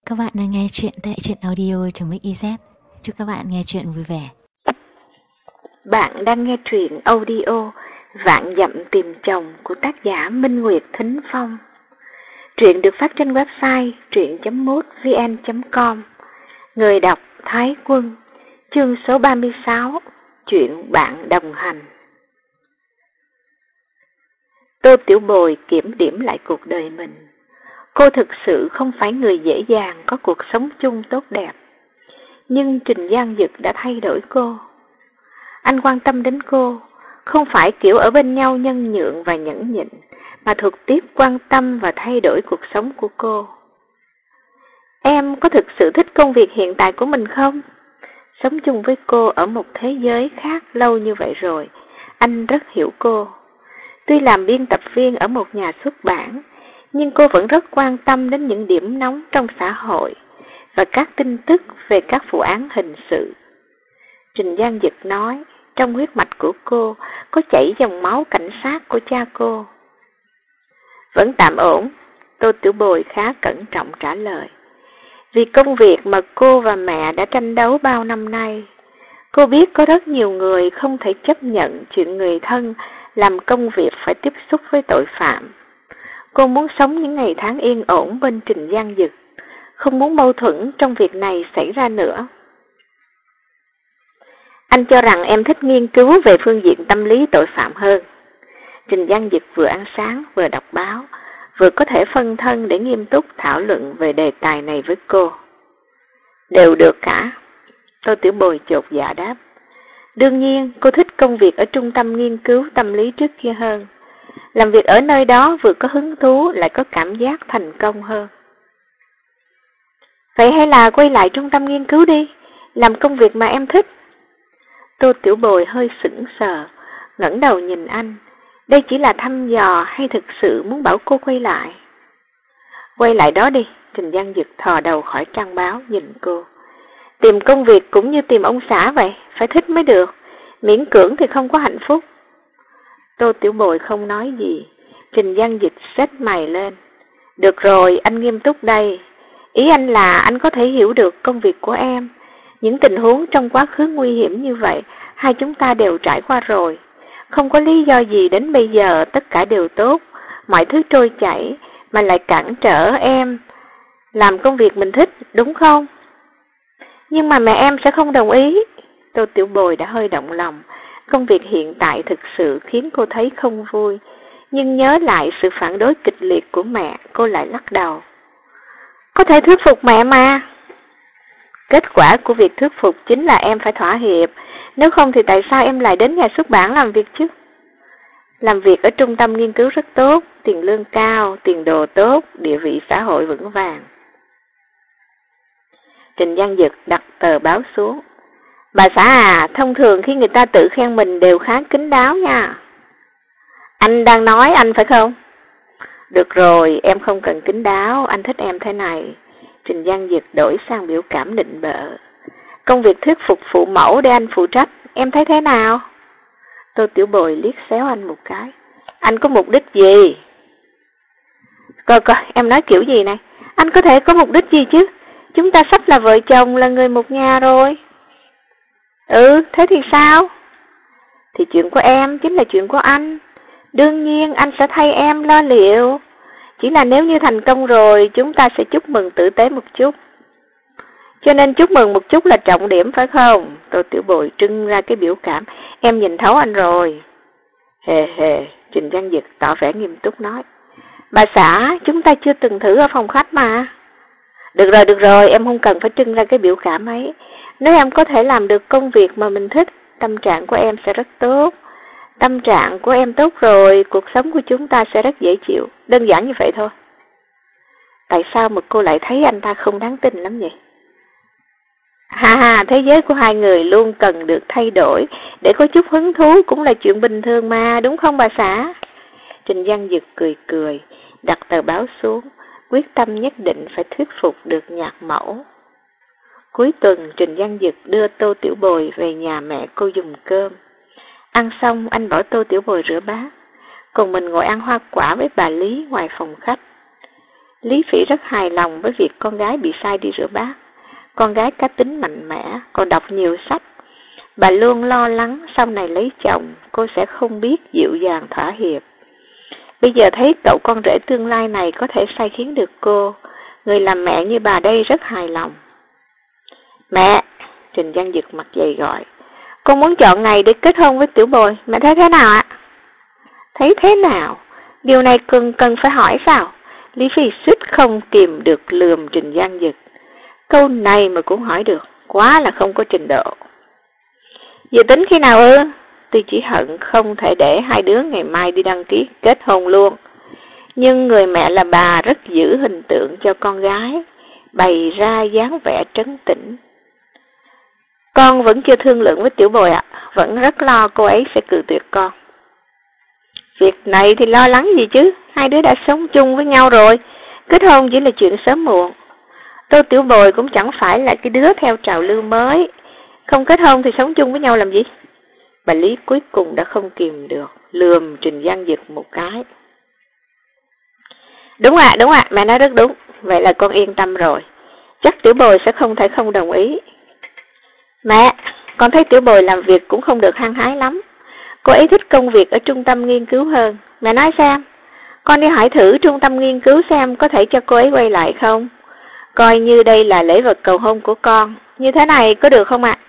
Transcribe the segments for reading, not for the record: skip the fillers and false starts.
Các bạn đang nghe chuyện tại truyện audio.mix.iz. Chúc các bạn nghe chuyện vui vẻ. Bạn đang nghe truyện audio Vạn Dặm Tìm Chồng của tác giả Minh Nguyệt Thính Phong. Truyện được phát trên website truyện.mútvn.com. Người đọc Thái Quân. Chương số 36. Chuyện bạn đồng hành. Tô Tiểu Bồi kiểm điểm lại cuộc đời mình. Cô thực sự không phải người dễ dàng có cuộc sống chung tốt đẹp. Nhưng Trình Giang Dực đã thay đổi cô. Anh quan tâm đến cô, không phải kiểu ở bên nhau nhân nhượng và nhẫn nhịn, mà thực tiếp quan tâm và thay đổi cuộc sống của cô. Em có thực sự thích công việc hiện tại của mình không? Sống chung với cô ở một thế giới khác lâu như vậy rồi, anh rất hiểu cô. Tuy làm biên tập viên ở một nhà xuất bản, nhưng cô vẫn rất quan tâm đến những điểm nóng trong xã hội và các tin tức về các vụ án hình sự. Trình Giang Dực nói, trong huyết mạch của cô có chảy dòng máu cảnh sát của cha cô. Vẫn tạm ổn, Tô Tiểu Bồi khá cẩn trọng trả lời. Vì công việc mà cô và mẹ đã tranh đấu bao năm nay, cô biết có rất nhiều người không thể chấp nhận chuyện người thân làm công việc phải tiếp xúc với tội phạm. Cô muốn sống những ngày tháng yên ổn bên Trình Giang Dực, không muốn mâu thuẫn trong việc này xảy ra nữa. Anh cho rằng em thích nghiên cứu về phương diện tâm lý tội phạm hơn. Trình Giang Dực vừa ăn sáng vừa đọc báo, vừa có thể phân thân để nghiêm túc thảo luận về đề tài này với cô. Đều được cả. Tô Tiểu Bồi chột dạ đáp. Đương nhiên cô thích công việc ở trung tâm nghiên cứu tâm lý trước kia hơn. Làm việc ở nơi đó vừa có hứng thú lại có cảm giác thành công hơn. Vậy hay là quay lại trung tâm nghiên cứu đi, làm công việc mà em thích. Tô Tiểu Bồi hơi sững sờ, ngẩng đầu nhìn anh. Đây chỉ là thăm dò hay thực sự muốn bảo cô quay lại? Quay lại đó đi, Trình Giang Dực thò đầu khỏi trang báo nhìn cô. Tìm công việc cũng như tìm ông xã vậy, phải thích mới được, miễn cưỡng thì không có hạnh phúc. Tô Tiểu Bồi không nói gì, Trình Giang Dực xếch mày lên. Được rồi, anh nghiêm túc đây. Ý anh là anh có thể hiểu được công việc của em. Những tình huống trong quá khứ nguy hiểm như vậy, hai chúng ta đều trải qua rồi. Không có lý do gì đến bây giờ tất cả đều tốt, mọi thứ trôi chảy, mà lại cản trở em làm công việc mình thích, đúng không? Nhưng mà mẹ em sẽ không đồng ý. Tô Tiểu Bồi đã hơi động lòng. Công việc hiện tại thực sự khiến cô thấy không vui. Nhưng nhớ lại sự phản đối kịch liệt của mẹ, cô lại lắc đầu. Có thể thuyết phục mẹ mà. Kết quả của việc thuyết phục chính là em phải thỏa hiệp. Nếu không thì tại sao em lại đến nhà xuất bản làm việc chứ? Làm việc ở trung tâm nghiên cứu rất tốt, tiền lương cao, tiền đồ tốt, địa vị xã hội vững vàng. Trình Giang Dực đặt tờ báo xuống. Bà xã à, thông thường khi người ta tự khen mình đều khá kín đáo nha. Anh đang nói anh phải không? Được rồi, em không cần kín đáo, anh thích em thế này. Trình Giang Dực đổi sang biểu cảm định bợ. Công việc thuyết phục phụ mẫu để anh phụ trách, em thấy thế nào? Tô Tiểu Bồi liếc xéo anh một cái. Anh có mục đích gì? Coi, em nói kiểu gì này? Anh có thể có mục đích gì chứ? Chúng ta sắp là vợ chồng, là người một nhà rồi. Ừ, thế thì sao? Thì chuyện của em chính là chuyện của anh. Đương nhiên anh sẽ thay em lo liệu. Chỉ là nếu như thành công rồi, chúng ta sẽ chúc mừng tử tế một chút. Cho nên chúc mừng một chút là trọng điểm phải không? Tô Tiểu Bồi trưng ra cái biểu cảm. Em nhìn thấu anh rồi. Hề, Trình Giang Dực tỏ vẻ nghiêm túc nói. Bà xã, chúng ta chưa từng thử ở phòng khách mà. Được rồi, em không cần phải trưng ra cái biểu cảm ấy. Nếu em có thể làm được công việc mà mình thích, tâm trạng của em sẽ rất tốt. Tâm trạng của em tốt rồi, cuộc sống của chúng ta sẽ rất dễ chịu. Đơn giản như vậy thôi. Tại sao mà cô lại thấy anh ta không đáng tin lắm vậy? Thế giới của hai người luôn cần được thay đổi. Để có chút hứng thú cũng là chuyện bình thường mà, đúng không bà xã? Trình Giang Dực cười, đặt tờ báo xuống, quyết tâm nhất định phải thuyết phục được nhạc mẫu. Cuối tuần, Trình Giang Dực đưa Tô Tiểu Bồi về nhà mẹ cô dùng cơm. Ăn xong, anh bảo Tô Tiểu Bồi rửa bát, còn mình ngồi ăn hoa quả với bà Lý ngoài phòng khách. Lý Phỉ rất hài lòng với việc con gái bị sai đi rửa bát. Con gái cá tính mạnh mẽ, còn đọc nhiều sách. Bà luôn lo lắng sau này lấy chồng, cô sẽ không biết dịu dàng thỏa hiệp. Bây giờ thấy cậu con rể tương lai này có thể sai khiến được cô, người làm mẹ như bà đây rất hài lòng. Mẹ, Trình Văn Dực mặt dày gọi, con muốn chọn ngày để kết hôn với Tiểu Bồi, mẹ thấy thế nào ạ? Thấy thế nào? Điều này cần phải hỏi sao? Lý Phi suýt không kìm được lườm Trình Văn Dực. Câu này mà cũng hỏi được, quá là không có trình độ. Giờ tính khi nào ư? Tôi chỉ hận không thể để hai đứa ngày mai đi đăng ký kết hôn luôn. Nhưng người mẹ là bà rất giữ hình tượng cho con gái, bày ra dáng vẻ trấn tĩnh. Con vẫn chưa thương lượng với Tiểu Bồi ạ, vẫn rất lo cô ấy sẽ cự tuyệt con. Việc này thì lo lắng gì chứ, hai đứa đã sống chung với nhau rồi, kết hôn chỉ là chuyện sớm muộn. Tô Tiểu Bồi cũng chẳng phải là cái đứa theo trào lưu mới, không kết hôn thì sống chung với nhau làm gì? Bà Lý cuối cùng đã không kìm được, lườm Trình Văn Dực một cái. Đúng ạ, mẹ nói rất đúng, vậy là con yên tâm rồi, chắc Tiểu Bồi sẽ không thể không đồng ý. Mẹ, con thấy Tiểu Bồi làm việc cũng không được hăng hái lắm, cô ấy thích công việc ở trung tâm nghiên cứu hơn. Mẹ nói xem, con đi hỏi thử trung tâm nghiên cứu xem có thể cho cô ấy quay lại không? Coi như đây là lễ vật cầu hôn của con, như thế này có được không ạ?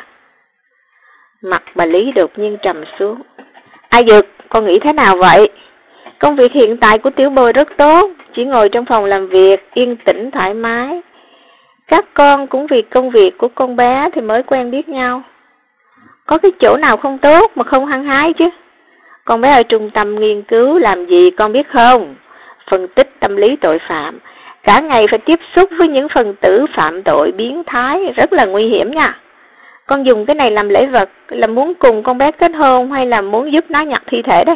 Mặt bà Lý đột nhiên trầm xuống. Ai Dực, con nghĩ thế nào vậy? Công việc hiện tại của Tiểu Bồi rất tốt, chỉ ngồi trong phòng làm việc, yên tĩnh thoải mái. Các con cũng vì công việc của con bé thì mới quen biết nhau. Có cái chỗ nào không tốt mà không hăng hái chứ? Con bé ở trung tâm nghiên cứu làm gì con biết không? Phân tích tâm lý tội phạm. Cả ngày phải tiếp xúc với những phần tử phạm tội biến thái, rất là nguy hiểm nha. Con dùng cái này làm lễ vật là muốn cùng con bé kết hôn hay là muốn giúp nó nhặt thi thể đây?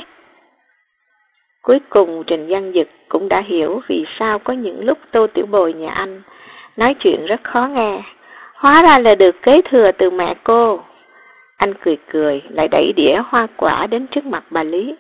Cuối cùng Trình Văn Dực cũng đã hiểu vì sao có những lúc Tô Tiểu Bồi nhà anh nói chuyện rất khó nghe. Hóa ra là được kế thừa từ mẹ cô. Anh cười lại đẩy đĩa hoa quả đến trước mặt bà Lý.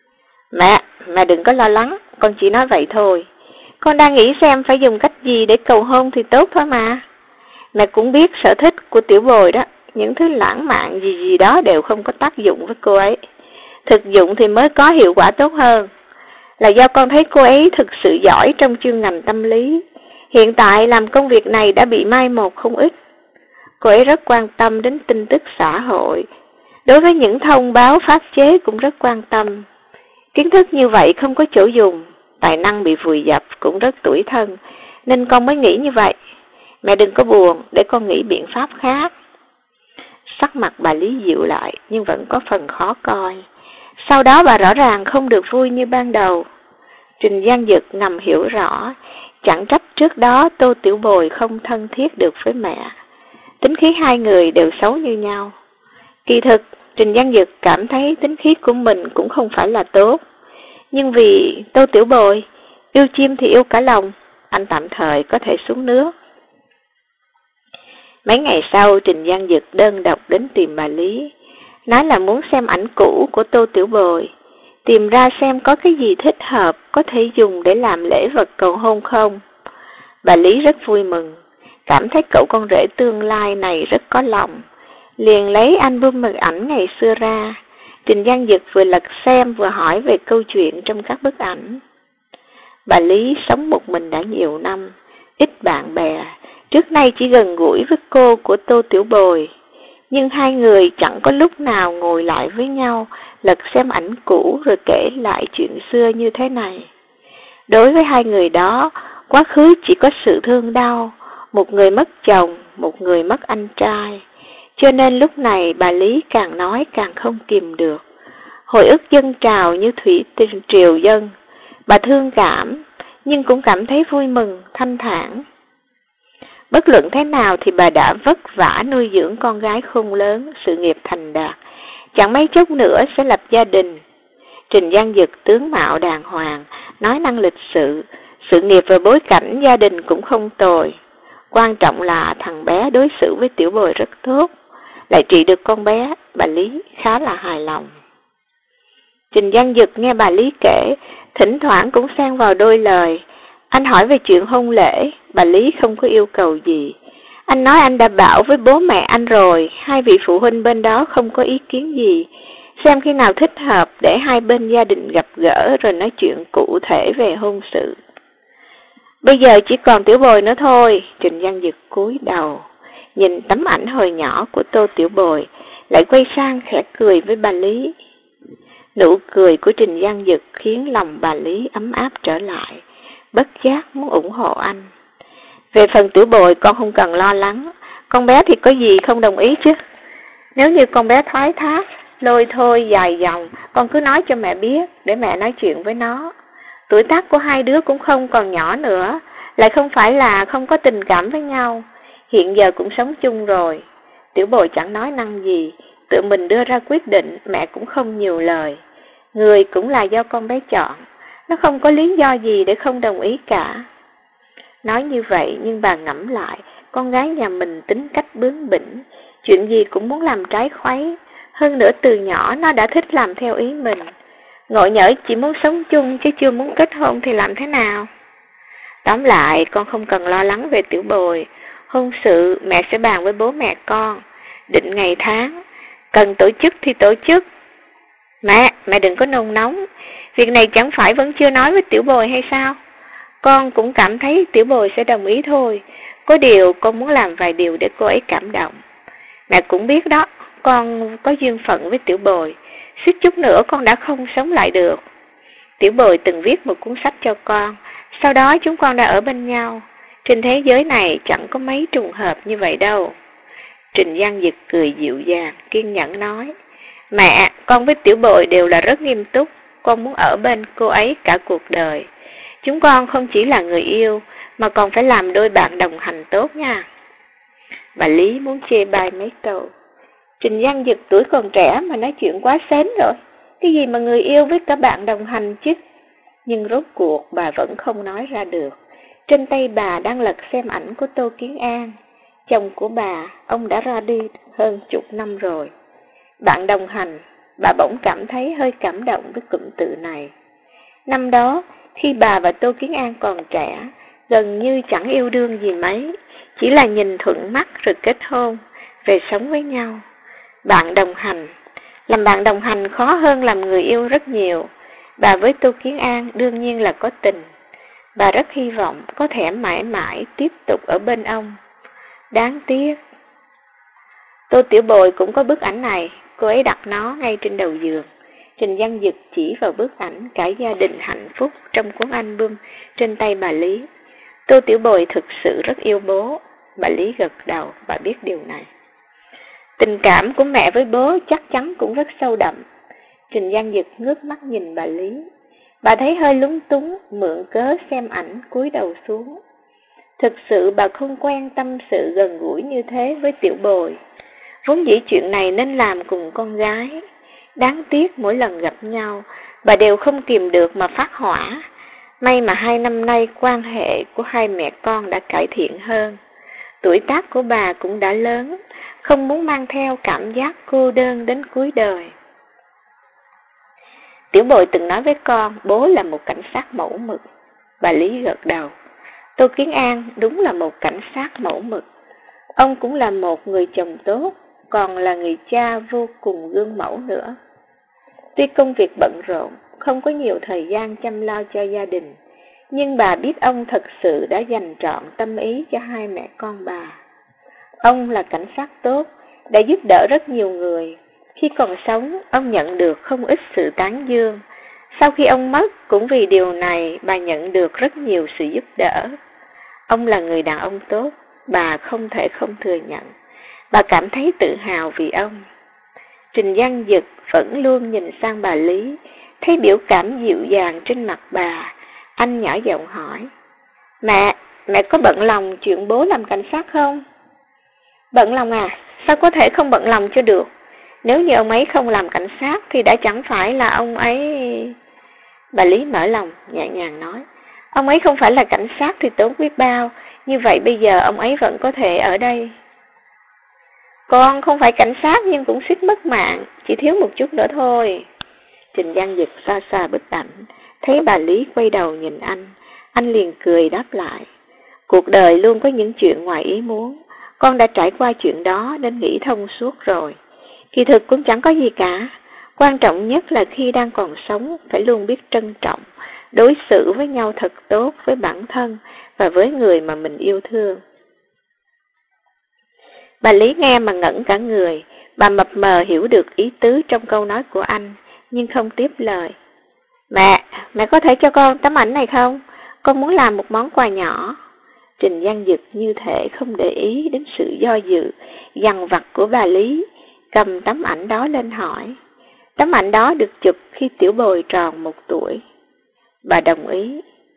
Mẹ đừng có lo lắng, con chỉ nói vậy thôi. Con đang nghĩ xem phải dùng cách gì để cầu hôn thì tốt thôi mà. Mẹ cũng biết sở thích của Tiểu Bồi đó, những thứ lãng mạn gì đó đều không có tác dụng với cô ấy. Thực dụng thì mới có hiệu quả tốt hơn. Là do con thấy cô ấy thực sự giỏi trong chuyên ngành tâm lý. Hiện tại làm công việc này đã bị mai một không ít. Cô ấy rất quan tâm đến tin tức xã hội. Đối với những thông báo pháp chế cũng rất quan tâm. Kiến thức như vậy không có chỗ dùng, tài năng bị vùi dập cũng rất tủi thân, nên con mới nghĩ như vậy. Mẹ đừng có buồn, để con nghĩ biện pháp khác. Sắc mặt bà Lý dịu lại, nhưng vẫn có phần khó coi. Sau đó bà rõ ràng không được vui như ban đầu. Trình Văn Dực ngầm hiểu rõ, chẳng trách trước đó Tô Tiểu Bồi không thân thiết được với mẹ. Tính khí hai người đều xấu như nhau. Kỳ thực, Trình Văn Dực cảm thấy tính khí của mình cũng không phải là tốt. Nhưng vì Tô Tiểu Bồi, yêu chim thì yêu cả lòng, anh tạm thời có thể xuống nước. Mấy ngày sau, Trình Văn Dực đơn độc đến tìm bà Lý, nói là muốn xem ảnh cũ của Tô Tiểu Bồi, tìm ra xem có cái gì thích hợp có thể dùng để làm lễ vật cầu hôn không. Bà Lý rất vui mừng, cảm thấy cậu con rể tương lai này rất có lòng, liền lấy album hình ảnh ngày xưa ra. Trình Văn Dực vừa lật xem vừa hỏi về câu chuyện trong các bức ảnh. Bà Lý sống một mình đã nhiều năm, ít bạn bè, trước nay chỉ gần gũi với cô của Tô Tiểu Bồi. Nhưng hai người chẳng có lúc nào ngồi lại với nhau, lật xem ảnh cũ rồi kể lại chuyện xưa như thế này. Đối với hai người đó, quá khứ chỉ có sự thương đau, một người mất chồng, một người mất anh trai. Cho nên lúc này bà Lý càng nói càng không kìm được. Hồi ức dâng trào như thủy triều dâng. Bà thương cảm, nhưng cũng cảm thấy vui mừng, thanh thản. Bất luận thế nào thì bà đã vất vả nuôi dưỡng con gái khôn lớn, sự nghiệp thành đạt. Chẳng mấy chốc nữa sẽ lập gia đình. Trình Văn Dực tướng mạo đàng hoàng, nói năng lịch sự, sự nghiệp và bối cảnh gia đình cũng không tồi. Quan trọng là thằng bé đối xử với Tiểu Bồi rất tốt, lại trị được con bé, bà Lý khá là hài lòng. Trình Văn Dực nghe bà Lý kể, thỉnh thoảng cũng xen vào đôi lời, Anh hỏi về chuyện hôn lễ, bà Lý không có yêu cầu gì. Anh nói anh đã bảo với bố mẹ anh rồi, hai vị phụ huynh bên đó không có ý kiến gì. Xem khi nào thích hợp để hai bên gia đình gặp gỡ rồi nói chuyện cụ thể về hôn sự. Bây giờ chỉ còn Tiểu Bồi nữa thôi. Trình Văn Dực cúi đầu, nhìn tấm ảnh hồi nhỏ của Tô Tiểu Bồi, lại quay sang khẽ cười với bà Lý. Nụ cười của Trình Văn Dực khiến lòng bà Lý ấm áp trở lại, bất giác muốn ủng hộ anh. Về phần Tiểu Bồi con không cần lo lắng, con bé thì có gì không đồng ý chứ. Nếu như con bé thoái thác, lôi thôi dài dòng, con cứ nói cho mẹ biết để mẹ nói chuyện với nó. Tuổi tác của hai đứa cũng không còn nhỏ nữa, lại không phải là không có tình cảm với nhau. Hiện giờ cũng sống chung rồi. Tiểu Bồi chẳng nói năng gì, tự mình đưa ra quyết định, mẹ cũng không nhiều lời. Người cũng là do con bé chọn, nó không có lý do gì để không đồng ý cả. Nói như vậy nhưng bà ngẫm lại, con gái nhà mình tính cách bướng bỉnh, chuyện gì cũng muốn làm trái khuấy. Hơn nữa từ nhỏ nó đã thích làm theo ý mình. Ngộ nhỡ chỉ muốn sống chung chứ chưa muốn kết hôn thì làm thế nào? Tóm lại, con không cần lo lắng về Tiểu Bồi. Hôn sự mẹ sẽ bàn với bố mẹ con, định ngày tháng, cần tổ chức thì tổ chức. Mẹ đừng có nôn nóng, việc này chẳng phải vẫn chưa nói với Tiểu Bồi hay sao? Con cũng cảm thấy Tiểu Bồi sẽ đồng ý thôi. Có điều con muốn làm vài điều để cô ấy cảm động. Mẹ cũng biết đó, con có duyên phận với Tiểu Bồi, suýt chút nữa con đã không sống lại được. Tiểu Bồi từng viết một cuốn sách cho con, sau đó chúng con đã ở bên nhau. Trên thế giới này chẳng có mấy trùng hợp như vậy đâu. Trình Văn Dực cười dịu dàng, kiên nhẫn nói, mẹ, con với Tiểu Bồi đều là rất nghiêm túc, con muốn ở bên cô ấy cả cuộc đời. Chúng con không chỉ là người yêu, mà còn phải làm đôi bạn đồng hành tốt nha. Bà Lý muốn chê bai mấy câu. Trình Văn Dực tuổi còn trẻ mà nói chuyện quá sến rồi. Cái gì mà người yêu với cả bạn đồng hành chứ? Nhưng rốt cuộc bà vẫn không nói ra được. Trên tay bà đang lật xem ảnh của Tô Kiến An. Chồng của bà, ông đã ra đi hơn chục năm rồi. Bạn đồng hành, bà bỗng cảm thấy hơi cảm động với cụm từ này. Năm đó, khi bà và Tô Kiến An còn trẻ, gần như chẳng yêu đương gì mấy, chỉ là nhìn thuận mắt rồi kết hôn, về sống với nhau. Bạn đồng hành, làm bạn đồng hành khó hơn làm người yêu rất nhiều. Bà với Tô Kiến An đương nhiên là có tình. Bà rất hy vọng có thể mãi mãi tiếp tục ở bên ông. Đáng tiếc. Tô Tiểu Bồi cũng có bức ảnh này, cô ấy đặt nó ngay trên đầu giường. Trình Văn Dực chỉ vào bức ảnh cả gia đình hạnh phúc trong cuốn album trên tay bà Lý. Tô Tiểu Bồi thực sự rất yêu bố. Bà Lý gật đầu, bà biết điều này. Tình cảm của mẹ với bố chắc chắn cũng rất sâu đậm. Trình Văn Dực ngước mắt nhìn bà Lý. Bà thấy hơi lúng túng, mượn cớ xem ảnh cúi đầu xuống. Thực sự bà không quen tâm sự gần gũi như thế với Tiểu Bồi. Vốn dĩ chuyện này nên làm cùng con gái. Đáng tiếc mỗi lần gặp nhau, bà đều không kìm được mà phát hỏa. May mà 2 năm nay quan hệ của hai mẹ con đã cải thiện hơn. Tuổi tác của bà cũng đã lớn, không muốn mang theo cảm giác cô đơn đến cuối đời. Tiểu Bồi từng nói với con, bố là một cảnh sát mẫu mực. Bà Lý gật đầu. Tô Kiến An đúng là một cảnh sát mẫu mực. Ông cũng là một người chồng tốt, còn là người cha vô cùng gương mẫu nữa. Tuy công việc bận rộn, không có nhiều thời gian chăm lo cho gia đình, nhưng bà biết ông thật sự đã dành trọn tâm ý cho hai mẹ con bà. Ông là cảnh sát tốt, đã giúp đỡ rất nhiều người. Khi còn sống, ông nhận được không ít sự tán dương. Sau khi ông mất, cũng vì điều này, bà nhận được rất nhiều sự giúp đỡ. Ông là người đàn ông tốt, bà không thể không thừa nhận. Bà cảm thấy tự hào vì ông. Trình Văn Dực vẫn luôn nhìn sang bà Lý, thấy biểu cảm dịu dàng trên mặt bà. Anh nhỏ giọng hỏi, mẹ có bận lòng chuyện bố làm cảnh sát không? Bận lòng à? Sao có thể không bận lòng cho được? Nếu như ông ấy không làm cảnh sát thì đã chẳng phải là ông ấy... Bà Lý mở lòng, nhẹ nhàng nói, ông ấy không phải là cảnh sát thì tốt biết bao, như vậy bây giờ ông ấy vẫn có thể ở đây. Con không phải cảnh sát nhưng cũng suýt mất mạng, chỉ thiếu một chút nữa thôi. Trình Văn Dực xa xa bức ảnh, thấy bà Lý quay đầu nhìn anh Anh liền cười đáp lại, cuộc đời luôn có những chuyện ngoài ý muốn, con đã trải qua chuyện đó nên nghĩ thông suốt rồi. Kỳ thực cũng chẳng có gì cả, quan trọng nhất là khi đang còn sống phải luôn biết trân trọng, đối xử với nhau thật tốt với bản thân và với người mà mình yêu thương. Bà Lý nghe mà ngẩn cả người, bà mập mờ hiểu được ý tứ trong câu nói của anh, nhưng không tiếp lời. Mẹ có thể cho con tấm ảnh này không? Con muốn làm một món quà nhỏ. Trình Văn Dực như thể không để ý đến sự do dự, dằn vặt của bà Lý, cầm tấm ảnh đó lên hỏi. Tấm ảnh đó được chụp khi Tiểu Bồi tròn 1 tuổi. Bà đồng ý.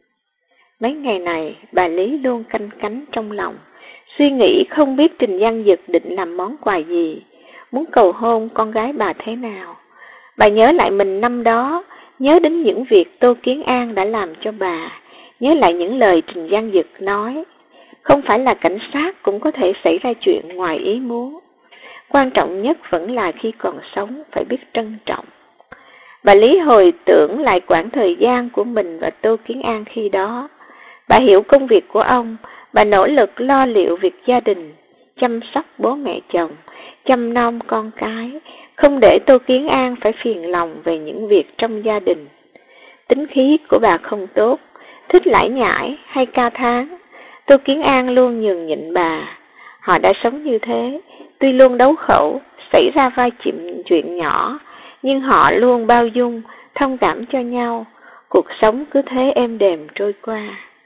Mấy ngày này, bà Lý luôn canh cánh trong lòng, suy nghĩ không biết Trình Văn Dực định làm món quà gì, muốn cầu hôn con gái bà thế nào. Bà nhớ lại mình năm đó, nhớ đến những việc Tô Kiến An đã làm cho bà, nhớ lại những lời Trình Văn Dực nói. Không phải là cảnh sát cũng có thể xảy ra chuyện ngoài ý muốn. Quan trọng nhất vẫn là khi còn sống phải biết trân trọng. Bà Lý hồi tưởng lại quãng thời gian của mình và Tô Kiến An khi đó. Bà hiểu công việc của ông, bà nỗ lực lo liệu việc gia đình, chăm sóc bố mẹ chồng, chăm nom con cái, không để Tô Kiến An phải phiền lòng về những việc trong gia đình. Tính khí của bà không tốt, thích lải nhải hay ca thán. Tô Kiến An luôn nhường nhịn bà. Họ đã sống như thế, tuy luôn đấu khẩu, xảy ra vai chuyện nhỏ, nhưng họ luôn bao dung, thông cảm cho nhau. Cuộc sống cứ thế êm đềm trôi qua.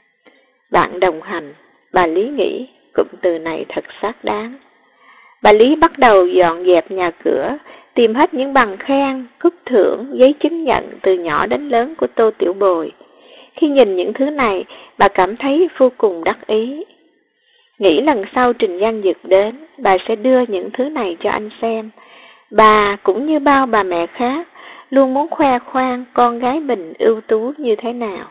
Bạn đồng hành, bà Lý nghĩ, cụm từ này thật xác đáng. Bà Lý bắt đầu dọn dẹp nhà cửa, tìm hết những bằng khen, cúp thưởng, giấy chứng nhận từ nhỏ đến lớn của Tô Tiểu Bồi. Khi nhìn những thứ này, bà cảm thấy vô cùng đắc ý. Nghĩ lần sau Trình Văn Dực đến, bà sẽ đưa những thứ này cho anh xem. Bà cũng như bao bà mẹ khác, luôn muốn khoe khoang con gái mình ưu tú như thế nào.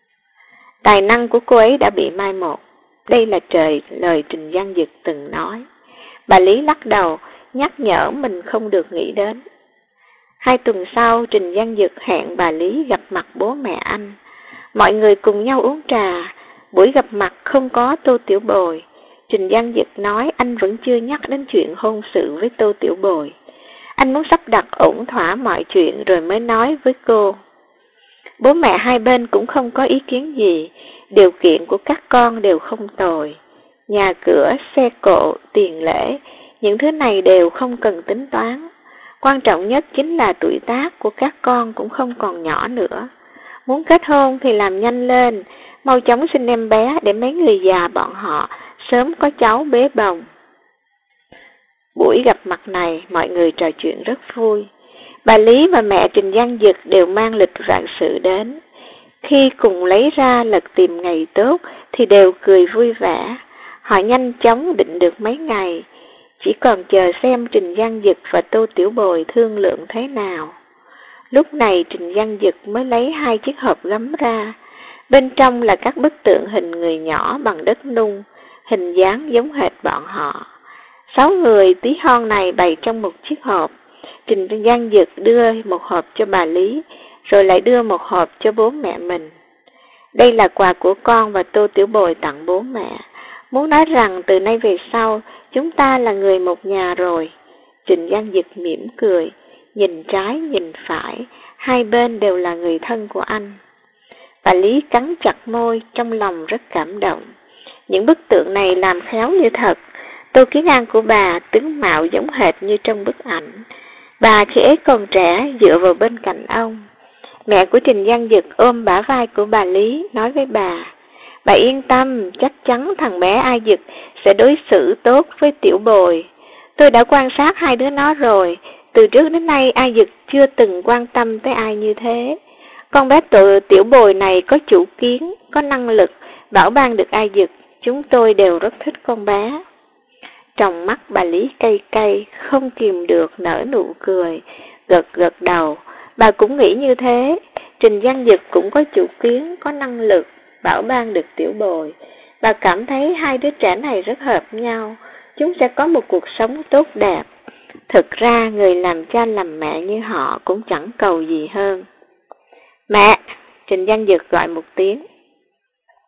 Tài năng của cô ấy đã bị mai một. Đây là lời Trình Văn Dực từng nói. Bà Lý lắc đầu, nhắc nhở mình không được nghĩ đến. 2 tuần sau, Trình Văn Dực hẹn bà Lý gặp mặt bố mẹ anh. Mọi người cùng nhau uống trà. Buổi gặp mặt không có Tô Tiểu Bồi. Trình Văn Dực nói anh vẫn chưa nhắc đến chuyện hôn sự với Tô Tiểu Bồi. Anh muốn sắp đặt ổn thỏa mọi chuyện rồi mới nói với cô. Bố mẹ hai bên cũng không có ý kiến gì, điều kiện của các con đều không tồi. Nhà cửa, xe cộ, tiền lễ, những thứ này đều không cần tính toán. Quan trọng nhất chính là tuổi tác của các con cũng không còn nhỏ nữa. Muốn kết hôn thì làm nhanh lên, mau chóng sinh em bé để mấy người già bọn họ sớm có cháu bế bồng. Buổi gặp mặt này, mọi người trò chuyện rất vui. Bà Lý và mẹ Trình Văn Dực đều mang lịch vạn sự đến. Khi cùng lấy ra lật tìm ngày tốt thì đều cười vui vẻ. Họ nhanh chóng định được mấy ngày, chỉ còn chờ xem Trình Văn Dực và Tô Tiểu Bồi thương lượng thế nào. Lúc này Trình Văn Dực mới lấy 2 chiếc hộp gấm ra. Bên trong là các bức tượng hình người nhỏ bằng đất nung, hình dáng giống hệt bọn họ. 6 người tí hon này bày trong một chiếc hộp. Trình Văn Dực đưa một hộp cho bà Lý, rồi lại đưa một hộp cho bố mẹ mình. Đây là quà của con và Tô Tiểu Bồi tặng bố mẹ. Muốn nói rằng từ nay về sau, chúng ta là người một nhà rồi. Trình Văn Dực mỉm cười, nhìn trái nhìn phải, hai bên đều là người thân của anh. Bà Lý cắn chặt môi, trong lòng rất cảm động. Những bức tượng này làm khéo như thật. Tô Kiến An của bà tướng mạo giống hệt như trong bức ảnh. Bà khi ấy còn trẻ dựa vào bên cạnh ông. Mẹ của Trình Văn Dực ôm bả vai của bà Lý, nói với bà yên tâm, chắc chắn thằng bé A Dực sẽ đối xử tốt với Tiểu Bồi. Tôi đã quan sát hai đứa nó rồi, từ trước đến nay A Dực chưa từng quan tâm tới ai như thế. Con bé Tiểu Bồi này có chủ kiến, có năng lực, bảo ban được A Dực, chúng tôi đều rất thích con bé. Trong mắt bà Lý cay cay, không kìm được nở nụ cười, gật đầu. Bà cũng nghĩ như thế, Trình Văn Dực cũng có chủ kiến, có năng lực, bảo ban được Tiểu Bồi. Bà cảm thấy hai đứa trẻ này rất hợp nhau, chúng sẽ có một cuộc sống tốt đẹp. Thực ra người làm cha làm mẹ như họ cũng chẳng cầu gì hơn. Mẹ! Trình Văn Dực gọi một tiếng.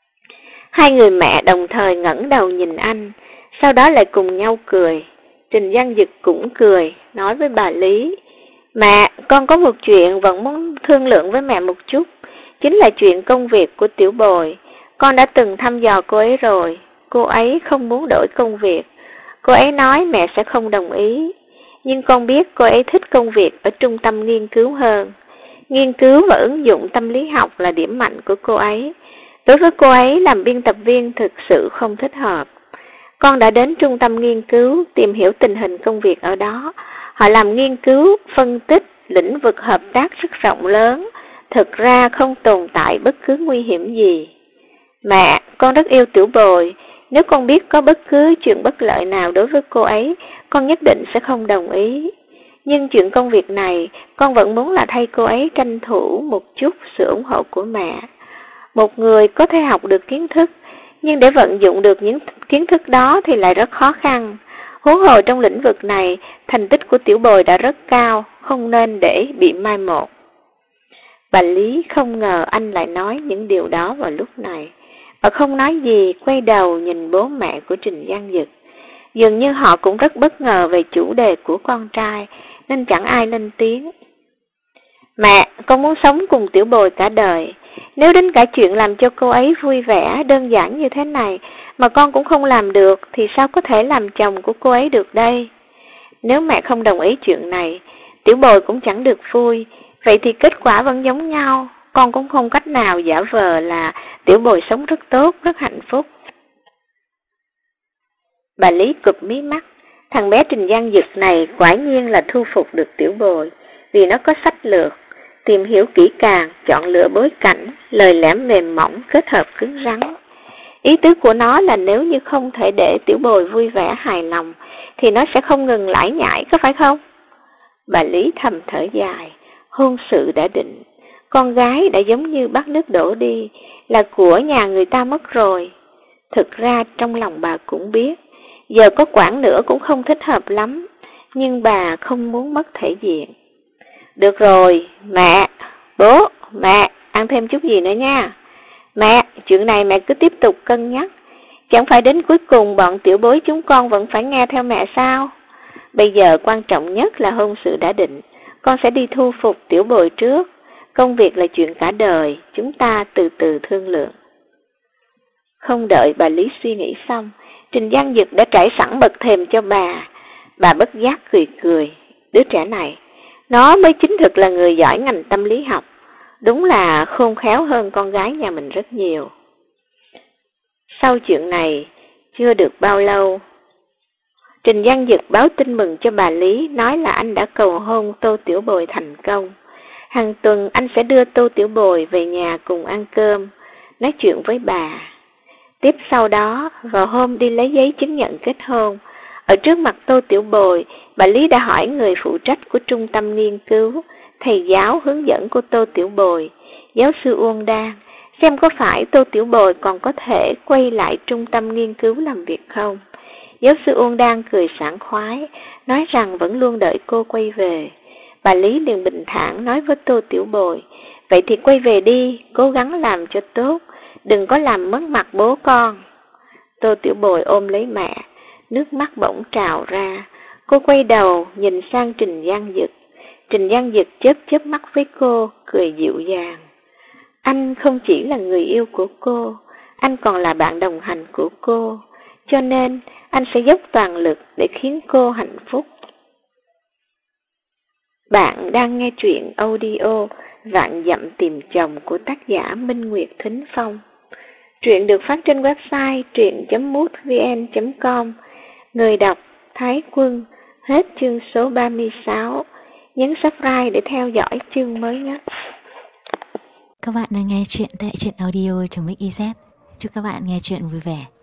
Hai người mẹ đồng thời ngẩng đầu nhìn anh, sau đó lại cùng nhau cười. Trình Văn Dực cũng cười, nói với bà Lý: Mẹ, con có một chuyện vẫn muốn thương lượng với mẹ một chút, chính là chuyện công việc của Tiểu Bồi. Con đã từng thăm dò cô ấy rồi, cô ấy không muốn đổi công việc. Cô ấy nói mẹ sẽ không đồng ý, nhưng con biết cô ấy thích công việc ở trung tâm nghiên cứu hơn. Nghiên cứu và ứng dụng tâm lý học là điểm mạnh của cô ấy. Đối với cô ấy, làm biên tập viên thực sự không thích hợp. Con đã đến trung tâm nghiên cứu tìm hiểu tình hình công việc ở đó. Họ làm nghiên cứu, phân tích, lĩnh vực hợp tác rất rộng lớn. Thực ra không tồn tại bất cứ nguy hiểm gì. Mẹ, con rất yêu Tiểu Bồi. Nếu con biết có bất cứ chuyện bất lợi nào đối với cô ấy, con nhất định sẽ không đồng ý. Nhưng chuyện công việc này, con vẫn muốn là thay cô ấy tranh thủ một chút sự ủng hộ của mẹ. Một người có thể học được kiến thức, nhưng để vận dụng được những kiến thức đó thì lại rất khó khăn. Huống hồ trong lĩnh vực này, thành tích của Tiểu Bồi đã rất cao, không nên để bị mai một. Bà Lý không ngờ anh lại nói những điều đó vào lúc này. Bà không nói gì, quay đầu nhìn bố mẹ của Trình Văn Dực. Dường như họ cũng rất bất ngờ về chủ đề của con trai, nên chẳng ai lên tiếng. Mẹ, con muốn sống cùng Tiểu Bồi cả đời. Nếu đến cả chuyện làm cho cô ấy vui vẻ, đơn giản như thế này, mà con cũng không làm được, thì sao có thể làm chồng của cô ấy được đây? Nếu mẹ không đồng ý chuyện này, Tiểu Bồi cũng chẳng được vui, vậy thì kết quả vẫn giống nhau. Con cũng không cách nào giả vờ là Tiểu Bồi sống rất tốt, rất hạnh phúc. Bà Lý cụp mí mắt. Thằng bé Trình Văn Dực này quả nhiên là thu phục được Tiểu Bồi, vì nó có sách lược, tìm hiểu kỹ càng, chọn lựa bối cảnh, lời lẽ mềm mỏng kết hợp cứng rắn. Ý tứ của nó là nếu như không thể để Tiểu Bồi vui vẻ hài lòng, thì nó sẽ không ngừng lải nhải, có phải không? Bà Lý thầm thở dài. Hôn sự đã định, con gái đã giống như bát nước đổ đi, là của nhà người ta mất rồi. Thực ra trong lòng bà cũng biết, giờ có quản nữa cũng không thích hợp lắm, nhưng bà không muốn mất thể diện. Được rồi, mẹ, bố, mẹ, ăn thêm chút gì nữa nha. Mẹ, chuyện này mẹ cứ tiếp tục cân nhắc. Chẳng phải đến cuối cùng bọn Tiểu Bối chúng con vẫn phải nghe theo mẹ sao? Bây giờ quan trọng nhất là hôn sự đã định, con sẽ đi thu phục Tiểu Bồi trước. Công việc là chuyện cả đời, chúng ta từ từ thương lượng. Không đợi bà Lý suy nghĩ xong, Trình Văn Dực đã trải sẵn bậc thềm cho bà. Bà bất giác cười cười. Đứa trẻ này, nó mới chính thực là người giỏi ngành tâm lý học. Đúng là khôn khéo hơn con gái nhà mình rất nhiều. Sau chuyện này, chưa được bao lâu, Trình Văn Dực báo tin mừng cho bà Lý, nói là anh đã cầu hôn Tô Tiểu Bồi thành công. Hàng tuần anh sẽ đưa Tô Tiểu Bồi về nhà cùng ăn cơm, nói chuyện với bà. Tiếp sau đó, vào hôm đi lấy giấy chứng nhận kết hôn, ở trước mặt Tô Tiểu Bồi, bà Lý đã hỏi người phụ trách của trung tâm nghiên cứu, thầy giáo hướng dẫn của Tô Tiểu Bồi, giáo sư Uông Đan, xem có phải Tô Tiểu Bồi còn có thể quay lại trung tâm nghiên cứu làm việc không. Giáo sư Uông Đan cười sảng khoái, nói rằng vẫn luôn đợi cô quay về. Bà Lý liền bình thản nói với Tô Tiểu Bồi, vậy thì quay về đi, cố gắng làm cho tốt, đừng có làm mất mặt bố con. Tô Tiểu Bồi ôm lấy mẹ, nước mắt bỗng trào ra. Cô quay đầu nhìn sang Trình Văn Dực. Trình Văn Dực chớp chớp mắt với cô, cười dịu dàng. Anh không chỉ là người yêu của cô, anh còn là bạn đồng hành của cô, cho nên anh sẽ dốc toàn lực để khiến cô hạnh phúc. Bạn đang nghe truyện audio Vạn Dặm Tìm Chồng của tác giả Minh Nguyệt Thính Phong. Truyện được phát trên website truyện.mútvn.com. Người đọc Thái Quân. Hết chương số 36. Nhấn subscribe để theo dõi chương mới nhất. Các bạn đang nghe truyện tại truyện audio.mix.iz. Chúc các bạn nghe truyện vui vẻ.